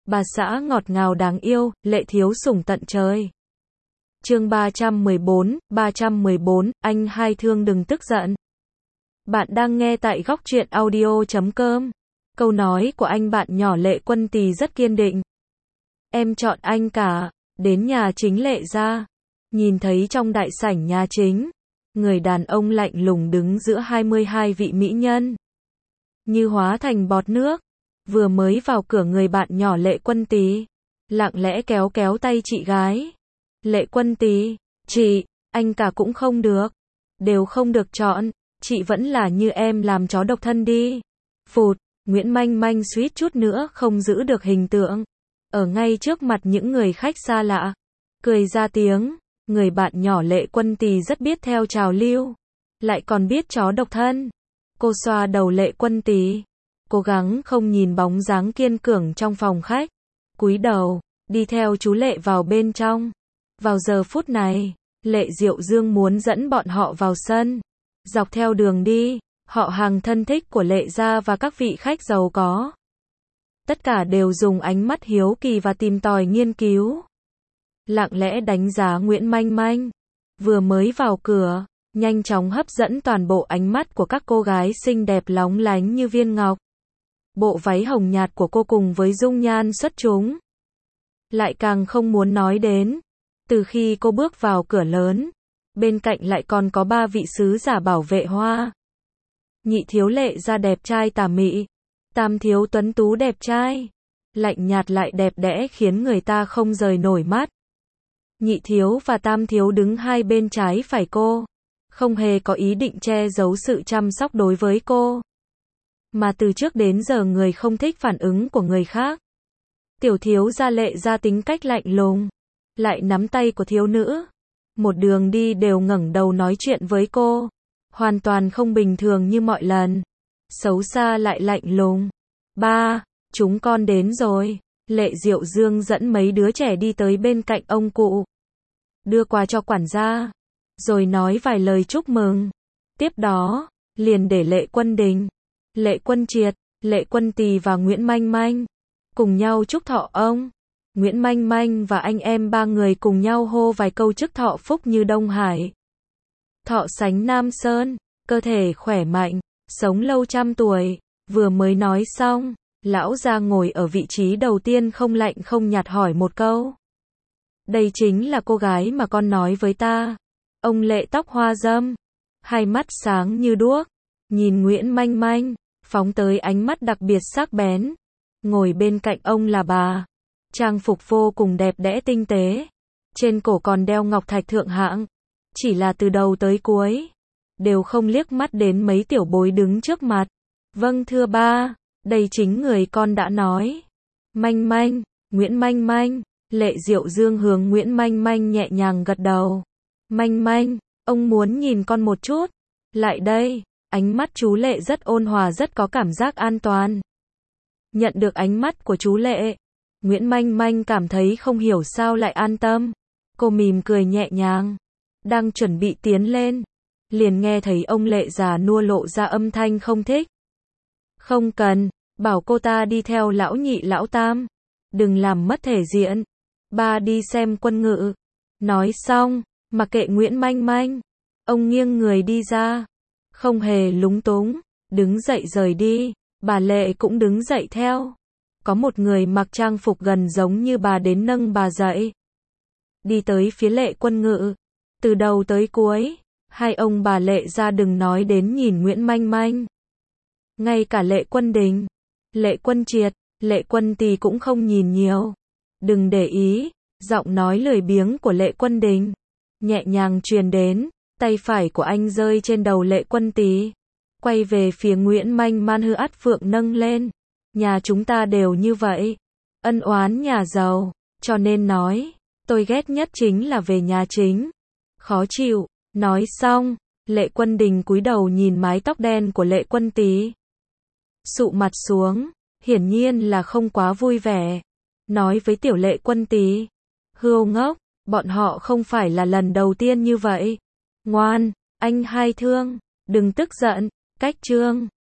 bà xã ngọt ngào đáng yêu, lệ thiếu sủng tận trời. Chương 314, anh hai thương đừng tức giận. Bạn đang nghe tại góc truyện audio.com. Câu nói của anh bạn nhỏ Lệ Quân Tỳ rất kiên định. Em chọn anh cả. Đến nhà chính Lệ gia. Nhìn thấy trong đại sảnh nhà chính, người đàn ông lạnh lùng đứng giữa 22 vị mỹ nhân. Như hóa thành bọt nước. Vừa mới vào cửa người bạn nhỏ Lệ Quân Tỳ lặng lẽ kéo kéo tay chị gái. Lệ Quân Tỳ, chị, anh cả cũng không được. Đều không được chọn. Chị vẫn là như em làm chó độc thân đi. Phụt, Nguyễn Manh Manh suýt chút nữa không giữ được hình tượng. Ở ngay trước mặt những người khách xa lạ. Cười ra tiếng, người bạn nhỏ Lệ Quân Tỳ rất biết theo trào lưu. Lại còn biết chó độc thân. Cô xoa đầu Lệ Quân Tỳ, cố gắng không nhìn bóng dáng kiên cường trong phòng khách. Cúi đầu, đi theo chú Lệ vào bên trong. Vào giờ phút này, Lệ Diệu Dương muốn dẫn bọn họ vào sân. Dọc theo đường đi, họ hàng thân thích của Lệ gia và các vị khách giàu có. Tất cả đều dùng ánh mắt hiếu kỳ và tìm tòi nghiên cứu. Lặng lẽ đánh giá Nguyễn Manh Manh. Vừa mới vào cửa, nhanh chóng hấp dẫn toàn bộ ánh mắt của các cô gái xinh đẹp lóng lánh như viên ngọc. Bộ váy hồng nhạt của cô cùng với dung nhan xuất chúng. Lại càng không muốn nói đến. Từ khi cô bước vào cửa lớn, bên cạnh lại còn có 3 vị sứ giả bảo vệ hoa. Nhị thiếu Lệ gia đẹp trai tà mị. Tam thiếu tuấn tú đẹp trai. Lạnh nhạt lại đẹp đẽ khiến người ta không rời nổi mắt. Nhị thiếu và tam thiếu đứng hai bên trái phải cô. Không hề có ý định che giấu sự chăm sóc đối với cô. Mà từ trước đến giờ người không thích phản ứng của người khác. Tiểu thiếu gia Lệ gia tính cách lạnh lùng. Lại nắm tay của thiếu nữ. Một đường đi đều ngẩng đầu nói chuyện với cô. Hoàn toàn không bình thường như mọi lần. Xấu xa lại lạnh lùng. Ba, chúng con đến rồi. Lệ Diệu Dương dẫn mấy đứa trẻ đi tới bên cạnh ông cụ. Đưa quà cho quản gia. Rồi nói vài lời chúc mừng. Tiếp đó, liền để Lệ Quân Đình, Lệ Quân Triệt, Lệ Quân Tỳ và Nguyễn Manh Manh cùng nhau chúc thọ ông. Nguyễn Manh Manh và anh em 3 người cùng nhau hô vài câu chúc thọ phúc như Đông Hải. Thọ sánh Nam Sơn, cơ thể khỏe mạnh, sống lâu trăm tuổi. Vừa mới nói xong, lão gia ngồi ở vị trí đầu tiên không lạnh không nhạt hỏi một câu. Đây chính là cô gái mà con nói với ta. Ông Lệ tóc hoa râm, hai mắt sáng như đuốc, nhìn Nguyễn Manh Manh, phóng tới ánh mắt đặc biệt sắc bén. Ngồi bên cạnh ông là bà, trang phục vô cùng đẹp đẽ tinh tế, trên cổ còn đeo ngọc thạch thượng hạng. Chỉ là từ đầu tới cuối, đều không liếc mắt đến mấy tiểu bối đứng trước mặt. Vâng thưa ba, đây chính người con đã nói. Manh Manh, Nguyễn Manh Manh. Lệ Diệu Dương hướng Nguyễn Manh Manh nhẹ nhàng gật đầu. Manh Manh, ông muốn nhìn con một chút. Lại đây, ánh mắt chú Lệ rất ôn hòa, rất có cảm giác an toàn. Nhận được ánh mắt của chú Lệ, Nguyễn Manh Manh cảm thấy không hiểu sao lại an tâm. Cô mỉm cười nhẹ nhàng, đang chuẩn bị tiến lên, liền nghe thấy ông Lệ già nua lộ ra âm thanh không thích. Không cần, bảo cô ta đi theo lão nhị lão tam. Đừng làm mất thể diện. Ba đi xem quân ngự. Nói xong, mặc kệ Nguyễn Manh Manh, ông nghiêng người đi ra. Không hề lúng túng, đứng dậy rời đi. Bà Lệ cũng đứng dậy theo. Có một người mặc trang phục gần giống như bà đến nâng bà dậy. Đi tới phía Lệ Quân Ngự. Từ đầu tới cuối, hai ông bà Lệ ra đừng nói đến nhìn Nguyễn Manh Manh. Ngay cả Lệ Quân Đình, Lệ Quân Triệt, Lệ Quân Tỳ cũng không nhìn nhiều. Đừng để ý, giọng nói lười biếng của Lệ Quân Đình nhẹ nhàng truyền đến, tay phải của anh rơi trên đầu Lệ Quân Tỳ, quay về phía Nguyễn Manh Manh hư át phượng nâng lên. Nhà chúng ta đều như vậy, ân oán nhà giàu, cho nên nói, tôi ghét nhất chính là về nhà chính. Khó chịu, nói xong, Lệ Quân Đình cúi đầu nhìn mái tóc đen của Lệ Quân Tỳ. Sụ mặt xuống, hiển nhiên là không quá vui vẻ. Nói với tiểu Lệ Quân Tỳ, hươu ngốc, bọn họ không phải là lần đầu tiên như vậy. Ngoan, anh hai thương, đừng tức giận, cách chương.